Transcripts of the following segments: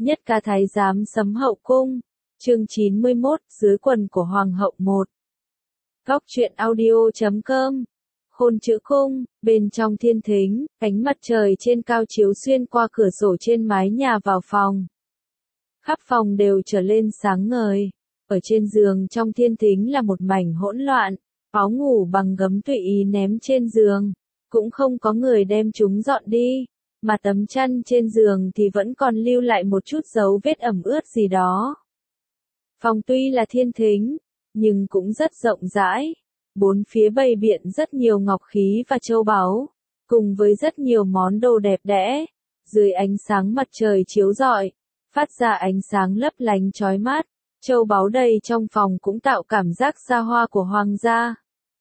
Nhất ca thái giám sấm hậu cung, chương 91, dưới quần của hoàng hậu 1. Góc truyện audio.com. Khôn chữ cung, bên trong thiên thính, ánh mặt trời trên cao chiếu xuyên qua cửa sổ trên mái nhà vào phòng. Khắp phòng đều trở lên sáng ngời. Ở trên giường trong thiên thính là một mảnh hỗn loạn, áo ngủ bằng gấm tùy ý ném trên giường, cũng không có người đem chúng dọn đi, mà tấm chăn trên giường thì vẫn còn lưu lại một chút dấu vết ẩm ướt gì đó. Phòng tuy là thiên thính, nhưng cũng rất rộng rãi, bốn phía bày biện rất nhiều ngọc khí và châu báu, cùng với rất nhiều món đồ đẹp đẽ, dưới ánh sáng mặt trời chiếu rọi, phát ra ánh sáng lấp lánh chói mắt, châu báu đầy trong phòng cũng tạo cảm giác xa hoa của hoàng gia.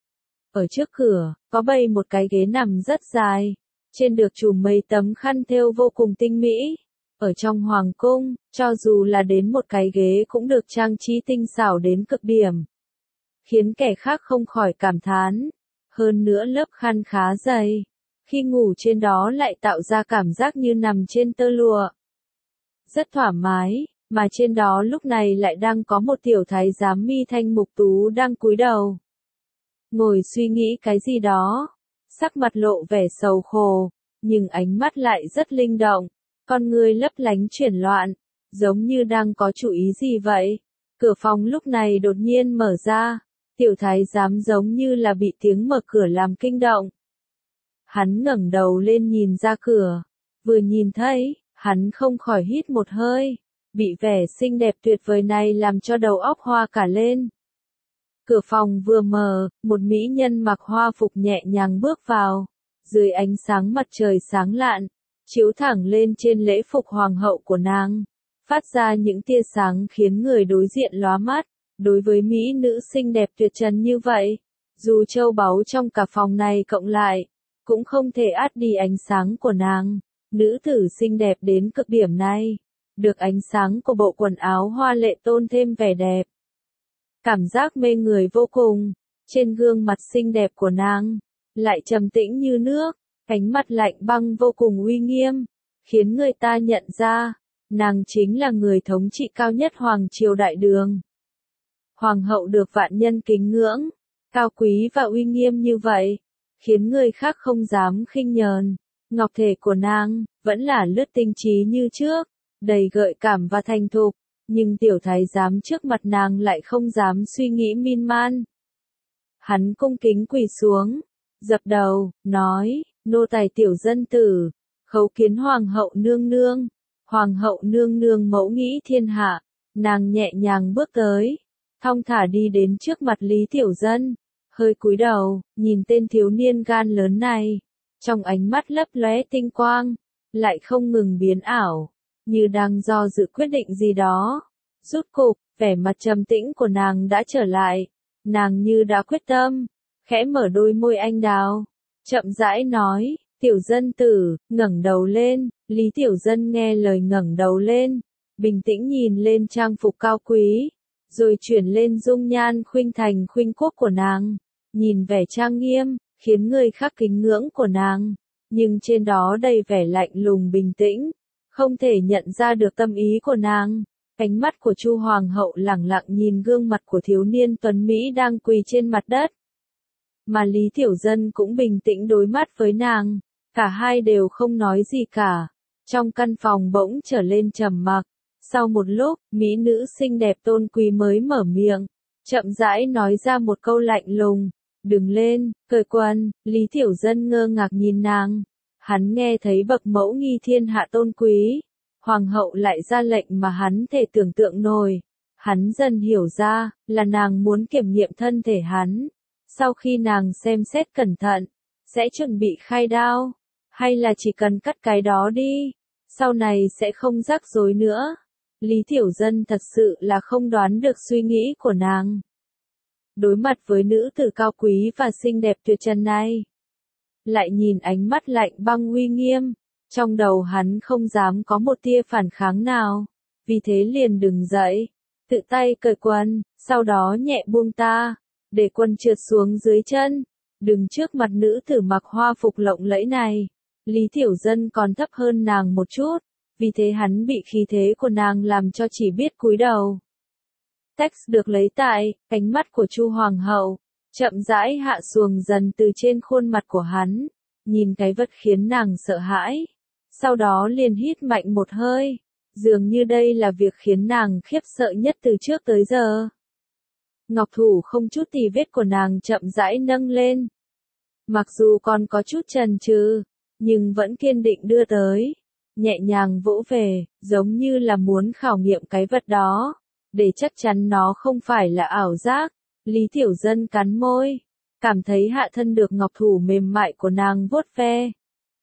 Ở trước cửa, có bày một cái ghế nằm rất dài, trên được trùm mấy tấm khăn thêu vô cùng tinh mỹ. Ở trong hoàng cung, cho dù là đến một cái ghế cũng được trang trí tinh xảo đến cực điểm, khiến kẻ khác không khỏi cảm thán. Hơn nữa lớp khăn khá dày, khi ngủ trên đó lại tạo ra cảm giác như nằm trên tơ lụa. Rất thoải mái, mà trên đó lúc này lại đang có một tiểu thái giám mi thanh mục tú đang cúi đầu, ngồi suy nghĩ cái gì đó, sắc mặt lộ vẻ sầu khổ, nhưng ánh mắt lại rất linh động, con người lấp lánh chuyển loạn, giống như đang có chủ ý gì vậy. Cửa phòng lúc này đột nhiên mở ra, tiểu thái giám giống như là bị tiếng mở cửa làm kinh động. Hắn ngẩng đầu lên nhìn ra cửa, vừa nhìn thấy, hắn không khỏi hít một hơi, bị vẻ xinh đẹp tuyệt vời này làm cho đầu óc hoa cả lên. Cửa phòng vừa mở, một mỹ nhân mặc hoa phục nhẹ nhàng bước vào, dưới ánh sáng mặt trời sáng lạn, chiếu thẳng lên trên lễ phục hoàng hậu của nàng, phát ra những tia sáng khiến người đối diện lóa mắt. Đối với mỹ nữ xinh đẹp tuyệt trần như vậy, dù châu báu trong cả phòng này cộng lại, cũng không thể át đi ánh sáng của nàng. Nữ tử xinh đẹp đến cực điểm này, được ánh sáng của bộ quần áo hoa lệ tôn thêm vẻ đẹp. Cảm giác mê người vô cùng, trên gương mặt xinh đẹp của nàng, lại trầm tĩnh như nước, ánh mắt lạnh băng vô cùng uy nghiêm, khiến người ta nhận ra, nàng chính là người thống trị cao nhất Hoàng triều Đại Đường. Hoàng hậu được vạn nhân kính ngưỡng, cao quý và uy nghiêm như vậy, khiến người khác không dám khinh nhờn. Ngọc thể của nàng, vẫn là lướt tinh trí như trước, đầy gợi cảm và thành thục, nhưng tiểu thái giám trước mặt nàng lại không dám suy nghĩ miên man. Hắn cung kính quỳ xuống, dập đầu, nói, nô tài tiểu dân tử, khấu kiến hoàng hậu nương nương. Hoàng hậu nương nương mẫu nghĩ thiên hạ, nàng nhẹ nhàng bước tới, thong thả đi đến trước mặt Lý Tiểu Dân, hơi cúi đầu, nhìn tên thiếu niên gan lớn này, trong ánh mắt lấp lóe tinh quang, lại không ngừng biến ảo, như đang do dự quyết định gì đó. Rốt cục, vẻ mặt trầm tĩnh của nàng đã trở lại, nàng như đã quyết tâm, khẽ mở đôi môi anh đào, chậm rãi nói, tiểu dân tử, ngẩng đầu lên. Lý Tiểu Dân nghe lời ngẩng đầu lên, bình tĩnh nhìn lên trang phục cao quý, rồi chuyển lên dung nhan khuynh thành khuynh quốc của nàng, nhìn vẻ trang nghiêm, khiến người khác kính ngưỡng của nàng, nhưng trên đó đầy vẻ lạnh lùng bình tĩnh, không thể nhận ra được tâm ý của nàng. Ánh mắt của Chu Hoàng hậu lẳng lặng nhìn gương mặt của thiếu niên tuấn Mỹ đang quỳ trên mặt đất. Mà Lý Tiểu Dân cũng bình tĩnh đối mắt với nàng, cả hai đều không nói gì cả. Trong căn phòng bỗng trở lên trầm mặc, sau một lúc, mỹ nữ xinh đẹp tôn quý mới mở miệng, chậm rãi nói ra một câu lạnh lùng, đừng lên, cởi quần. Lý Tiểu Dân ngơ ngác nhìn nàng, hắn nghe thấy bậc mẫu nghi thiên hạ tôn quý, hoàng hậu lại ra lệnh mà hắn thể tưởng tượng nổi, hắn dần hiểu ra, là nàng muốn kiểm nghiệm thân thể hắn, sau khi nàng xem xét cẩn thận, sẽ chuẩn bị khai đao, hay là chỉ cần cắt cái đó đi, sau này sẽ không rắc rối nữa. Lý Tiểu Dân thật sự là không đoán được suy nghĩ của nàng. Đối mặt với nữ tử cao quý và xinh đẹp tuyệt trần này, lại nhìn ánh mắt lạnh băng uy nghiêm, trong đầu hắn không dám có một tia phản kháng nào, vì thế liền đứng dậy, tự tay cởi quần, sau đó nhẹ buông ta, để quần trượt xuống dưới chân, đứng trước mặt nữ tử mặc hoa phục lộng lẫy này. Lý Tiểu Dân còn thấp hơn nàng một chút, vì thế hắn bị khí thế của nàng làm cho chỉ biết cúi đầu. Text được lấy tại, ánh mắt của Chu Hoàng hậu, chậm rãi hạ xuống dần từ trên khuôn mặt của hắn, nhìn cái vật khiến nàng sợ hãi. Sau đó liền hít mạnh một hơi, dường như đây là việc khiến nàng khiếp sợ nhất từ trước tới giờ. Ngọc thủ không chút tì vết của nàng chậm rãi nâng lên. Mặc dù còn có chút chần chừ, nhưng vẫn kiên định đưa tới, nhẹ nhàng vỗ về, giống như là muốn khảo nghiệm cái vật đó, để chắc chắn nó không phải là ảo giác. Lý Tiểu Dân cắn môi, cảm thấy hạ thân được ngọc thủ mềm mại của nàng vuốt ve.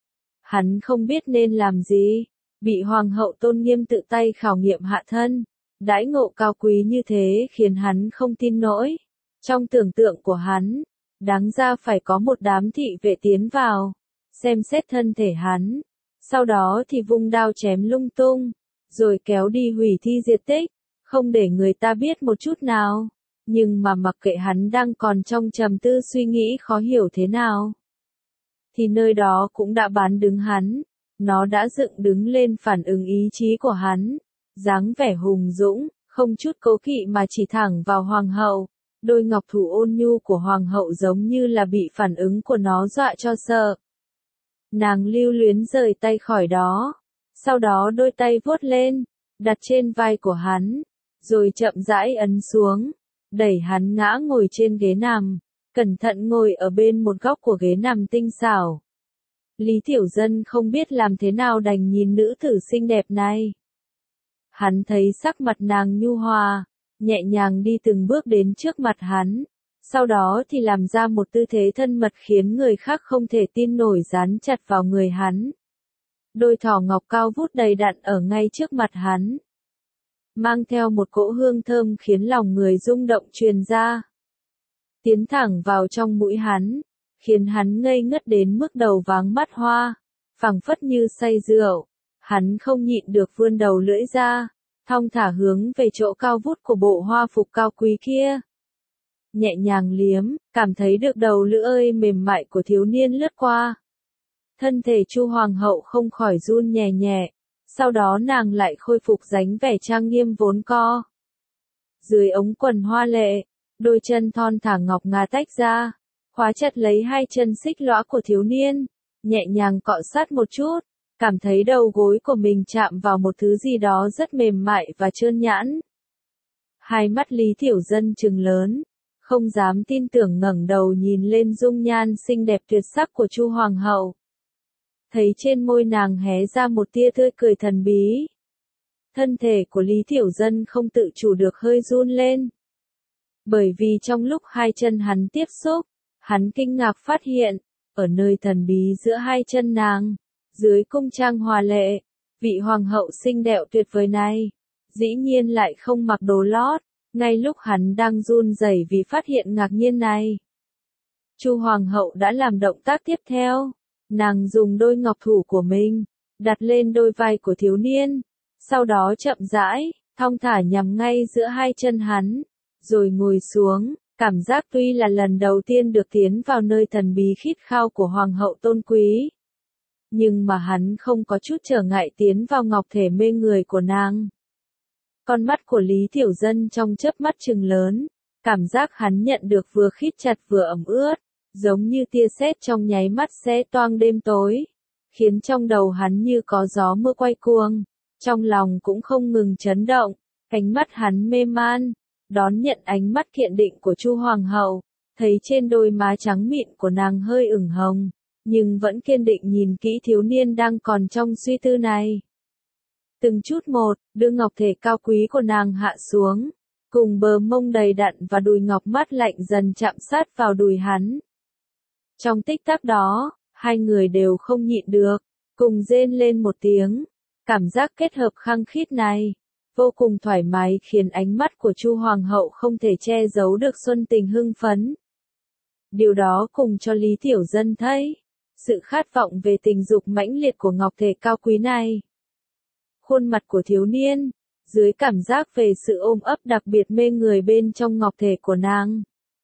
Hắn không biết nên làm gì, bị hoàng hậu tôn nghiêm tự tay khảo nghiệm hạ thân, đãi ngộ cao quý như thế khiến hắn không tin nổi. Trong tưởng tượng của hắn, đáng ra phải có một đám thị vệ tiến vào, xem xét thân thể hắn, sau đó thì vung đao chém lung tung, rồi kéo đi hủy thi diệt tích, không để người ta biết một chút nào. Nhưng mà mặc kệ hắn đang còn trong trầm tư suy nghĩ khó hiểu thế nào, thì nơi đó cũng đã bán đứng hắn, nó đã dựng đứng lên phản ứng ý chí của hắn, dáng vẻ hùng dũng, không chút cố kỵ mà chỉ thẳng vào hoàng hậu. Đôi ngọc thủ ôn nhu của hoàng hậu giống như là bị phản ứng của nó dọa cho sợ. Nàng lưu luyến rời tay khỏi đó, sau đó đôi tay vuốt lên, đặt trên vai của hắn, rồi chậm rãi ấn xuống, đẩy hắn ngã ngồi trên ghế nằm, cẩn thận ngồi ở bên một góc của ghế nằm tinh xảo. Lý Tiểu Dân không biết làm thế nào đành nhìn nữ tử xinh đẹp này. Hắn thấy sắc mặt nàng nhu hòa, nhẹ nhàng đi từng bước đến trước mặt hắn, sau đó thì làm ra một tư thế thân mật khiến người khác không thể tin nổi dán chặt vào người hắn. Đôi thỏ ngọc cao vút đầy đặn ở ngay trước mặt hắn, mang theo một cỗ hương thơm khiến lòng người rung động truyền ra. Tiến thẳng vào trong mũi hắn, khiến hắn ngây ngất đến mức đầu váng mắt hoa, phảng phất như say rượu. Hắn không nhịn được vươn đầu lưỡi ra, thong thả hướng về chỗ cao vút của bộ hoa phục cao quý kia. Nhẹ nhàng liếm, cảm thấy được đầu lưỡi mềm mại của thiếu niên lướt qua. Thân thể Chu Hoàng hậu không khỏi run nhẹ nhẹ, sau đó nàng lại khôi phục dáng vẻ trang nghiêm vốn có. Dưới ống quần hoa lệ, đôi chân thon thả ngọc ngà tách ra, khóa chặt lấy hai chân xích lõa của thiếu niên, nhẹ nhàng cọ sát một chút, cảm thấy đầu gối của mình chạm vào một thứ gì đó rất mềm mại và trơn nhẵn. Hai mắt Lý Tiểu Dân trừng lớn, không dám tin tưởng ngẩng đầu nhìn lên dung nhan xinh đẹp tuyệt sắc của Chu Hoàng hậu. Thấy trên môi nàng hé ra một tia tươi cười thần bí. Thân thể của Lý Tiểu Dân không tự chủ được hơi run lên. Bởi vì trong lúc hai chân hắn tiếp xúc, hắn kinh ngạc phát hiện, ở nơi thần bí giữa hai chân nàng, dưới cung trang hòa lệ, vị hoàng hậu xinh đẹp tuyệt vời này, dĩ nhiên lại không mặc đồ lót, ngay lúc hắn đang run rẩy vì phát hiện ngạc nhiên này. Chu Hoàng hậu đã làm động tác tiếp theo, nàng dùng đôi ngọc thủ của mình, đặt lên đôi vai của thiếu niên, sau đó chậm rãi, thong thả nhằm ngay giữa hai chân hắn, rồi ngồi xuống. Cảm giác tuy là lần đầu tiên được tiến vào nơi thần bí khít khao của hoàng hậu tôn quý, nhưng mà hắn không có chút trở ngại tiến vào ngọc thể mê người của nàng. Con mắt của Lý Tiểu Dân trong chớp mắt trừng lớn, cảm giác hắn nhận được vừa khít chặt vừa ẩm ướt, giống như tia sét trong nháy mắt xé toang đêm tối, khiến trong đầu hắn như có gió mưa quay cuồng, trong lòng cũng không ngừng chấn động, ánh mắt hắn mê man. Đón nhận ánh mắt kiên định của Chu Hoàng hậu, thấy trên đôi má trắng mịn của nàng hơi ửng hồng, nhưng vẫn kiên định nhìn kỹ thiếu niên đang còn trong suy tư này. Từng chút một, đưa ngọc thể cao quý của nàng hạ xuống, cùng bờ mông đầy đặn và đùi ngọc mát lạnh dần chạm sát vào đùi hắn. Trong tích tắc đó, hai người đều không nhịn được, cùng rên lên một tiếng, cảm giác kết hợp khăng khít này vô cùng thoải mái khiến ánh mắt của Chu Hoàng hậu không thể che giấu được xuân tình hưng phấn. Điều đó cùng cho Lý Tiểu Dân thấy sự khát vọng về tình dục mãnh liệt của ngọc thể cao quý này. Khuôn mặt của thiếu niên, dưới cảm giác về sự ôm ấp đặc biệt mê người bên trong ngọc thể của nàng,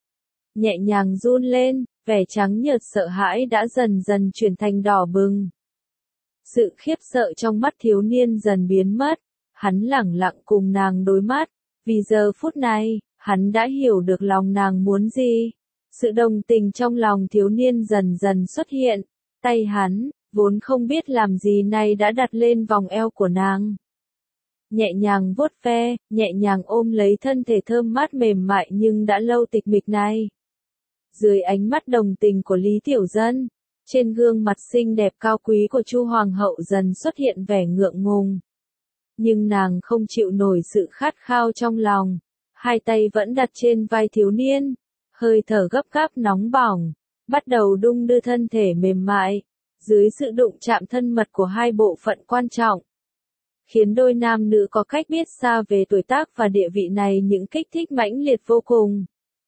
nhẹ nhàng run lên, vẻ trắng nhợt sợ hãi đã dần dần chuyển thành đỏ bừng. Sự khiếp sợ trong mắt thiếu niên dần biến mất, hắn lẳng lặng cùng nàng đối mắt, vì giờ phút này, hắn đã hiểu được lòng nàng muốn gì. Sự đồng tình trong lòng thiếu niên dần dần xuất hiện, tay hắn, vốn không biết làm gì này đã đặt lên vòng eo của nàng. Nhẹ nhàng vuốt ve, nhẹ nhàng ôm lấy thân thể thơm mát mềm mại nhưng đã lâu tịch mịch này. Dưới ánh mắt đồng tình của Lý Tiểu Dân, trên gương mặt xinh đẹp cao quý của Chu Hoàng hậu dần xuất hiện vẻ ngượng ngùng. Nhưng nàng không chịu nổi sự khát khao trong lòng, hai tay vẫn đặt trên vai thiếu niên, hơi thở gấp gáp nóng bỏng, bắt đầu đung đưa thân thể mềm mại, dưới sự đụng chạm thân mật của hai bộ phận quan trọng. Khiến đôi nam nữ có cách biết xa về tuổi tác và địa vị này những kích thích mãnh liệt vô cùng.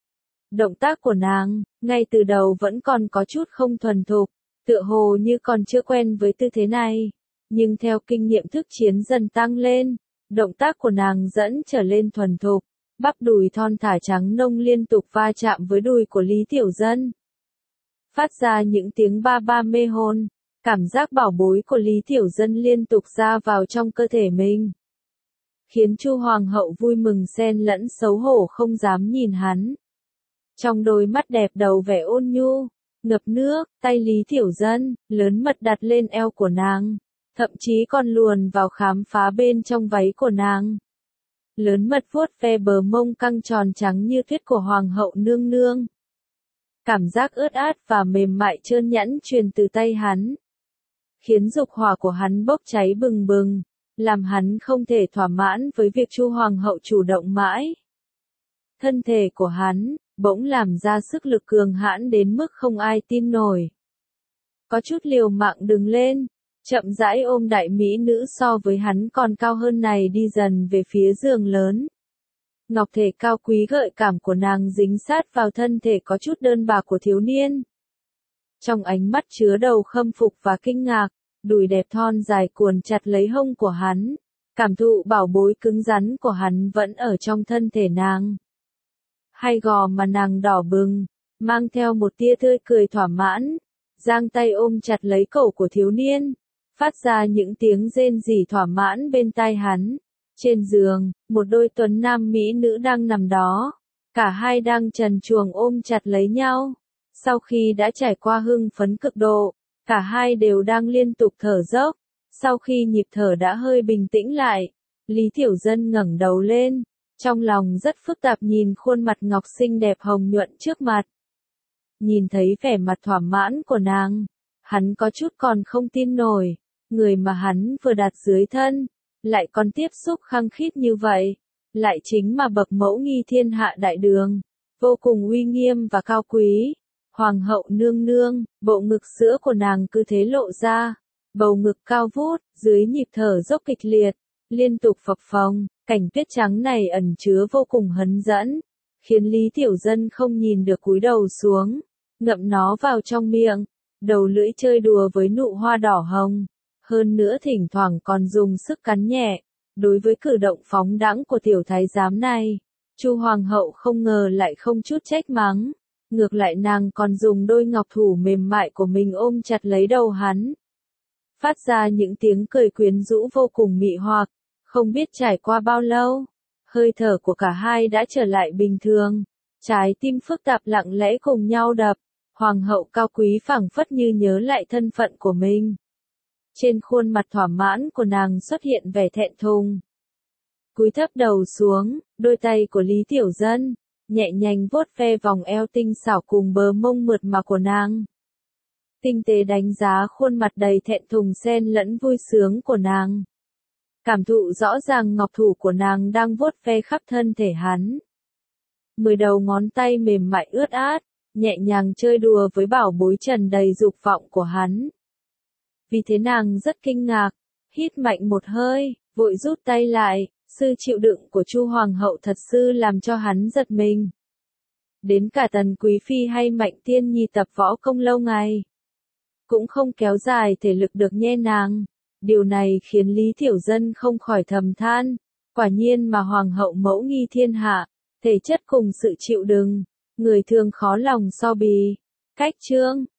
Động tác của nàng, ngay từ đầu vẫn còn có chút không thuần thục, tựa hồ như còn chưa quen với tư thế này. Nhưng theo kinh nghiệm thức chiến dần tăng lên, động tác của nàng dẫn trở lên thuần thục, bắp đùi thon thả trắng nông liên tục va chạm với đùi của Lý Tiểu Dân. Phát ra những tiếng ba ba mê hồn, cảm giác bảo bối của Lý Tiểu Dân liên tục ra vào trong cơ thể mình. Khiến Chu Hoàng hậu vui mừng xen lẫn xấu hổ không dám nhìn hắn. Trong đôi mắt đẹp đầu vẻ ôn nhu, ngập nước, tay Lý Tiểu Dân, lớn mật đặt lên eo của nàng, thậm chí còn luồn vào khám phá bên trong váy của nàng. Lớn mật vuốt ve bờ mông căng tròn trắng như tuyết của Hoàng hậu nương nương. Cảm giác ướt át và mềm mại trơn nhẵn truyền từ tay hắn, khiến dục hỏa của hắn bốc cháy bừng bừng, làm hắn không thể thỏa mãn với việc Chu Hoàng hậu chủ động mãi. Thân thể của hắn, bỗng làm ra sức lực cường hãn đến mức không ai tin nổi. Có chút liều mạng đứng lên, chậm rãi ôm đại mỹ nữ so với hắn còn cao hơn này đi dần về phía giường lớn. Ngọc thể cao quý gợi cảm của nàng dính sát vào thân thể có chút đơn bạc của thiếu niên. Trong ánh mắt chứa đầu khâm phục và kinh ngạc, đùi đẹp thon dài cuồn chặt lấy hông của hắn, cảm thụ bảo bối cứng rắn của hắn vẫn ở trong thân thể nàng. Hai gò mà nàng đỏ bừng, mang theo một tia tươi cười thỏa mãn, giang tay ôm chặt lấy cổ của thiếu niên, phát ra những tiếng rên rỉ thỏa mãn bên tai hắn. Trên giường, một đôi tuấn nam mỹ nữ đang nằm đó, cả hai đang trần truồng ôm chặt lấy nhau. Sau khi đã trải qua hưng phấn cực độ, cả hai đều đang liên tục thở dốc. Sau khi nhịp thở đã hơi bình tĩnh lại, Lý Tiểu Dân ngẩng đầu lên, trong lòng rất phức tạp nhìn khuôn mặt ngọc xinh đẹp hồng nhuận trước mặt. Nhìn thấy vẻ mặt thỏa mãn của nàng, hắn có chút còn không tin nổi, người mà hắn vừa đặt dưới thân, lại còn tiếp xúc khăng khít như vậy, lại chính mà bậc mẫu nghi thiên hạ đại đường, vô cùng uy nghiêm và cao quý. Hoàng hậu nương nương, bộ ngực sữa của nàng cứ thế lộ ra, bầu ngực cao vút, dưới nhịp thở dốc kịch liệt, liên tục phập phồng, cảnh tuyết trắng này ẩn chứa vô cùng hấn dẫn, khiến Lý Tiểu Dân không nhìn được cúi đầu xuống, ngậm nó vào trong miệng, đầu lưỡi chơi đùa với nụ hoa đỏ hồng, hơn nữa thỉnh thoảng còn dùng sức cắn nhẹ. Đối với cử động phóng đãng của tiểu thái giám này, Chu Hoàng hậu không ngờ lại không chút trách mắng. Ngược lại nàng còn dùng đôi ngọc thủ mềm mại của mình ôm chặt lấy đầu hắn. Phát ra những tiếng cười quyến rũ vô cùng mị hoặc, không biết trải qua bao lâu, hơi thở của cả hai đã trở lại bình thường, trái tim phức tạp lặng lẽ cùng nhau đập, Hoàng hậu cao quý phảng phất như nhớ lại thân phận của mình. Trên khuôn mặt thỏa mãn của nàng xuất hiện vẻ thẹn thùng. Cúi thấp đầu xuống, đôi tay của Lý Tiểu Dân nhẹ nhàng vuốt ve vòng eo tinh xảo cùng bờ mông mượt mà của nàng. Tinh tế đánh giá khuôn mặt đầy thẹn thùng xen lẫn vui sướng của nàng. Cảm thụ rõ ràng ngọc thủ của nàng đang vuốt ve khắp thân thể hắn. 10 đầu ngón tay mềm mại ướt át, nhẹ nhàng chơi đùa với bảo bối trần đầy dục vọng của hắn. Vì thế nàng rất kinh ngạc, hít mạnh một hơi, vội rút tay lại. Sự chịu đựng của Chu Hoàng hậu thật sự làm cho hắn giật mình. Đến cả Tần Quý Phi hay Mạnh Tiên Nhi tập võ công lâu ngày, cũng không kéo dài thể lực được nhe nàng. Điều này khiến Lý Tiểu Dân không khỏi thầm than, quả nhiên mà Hoàng hậu mẫu nghi thiên hạ, thể chất cùng sự chịu đựng, người thường khó lòng so bì. Cách chương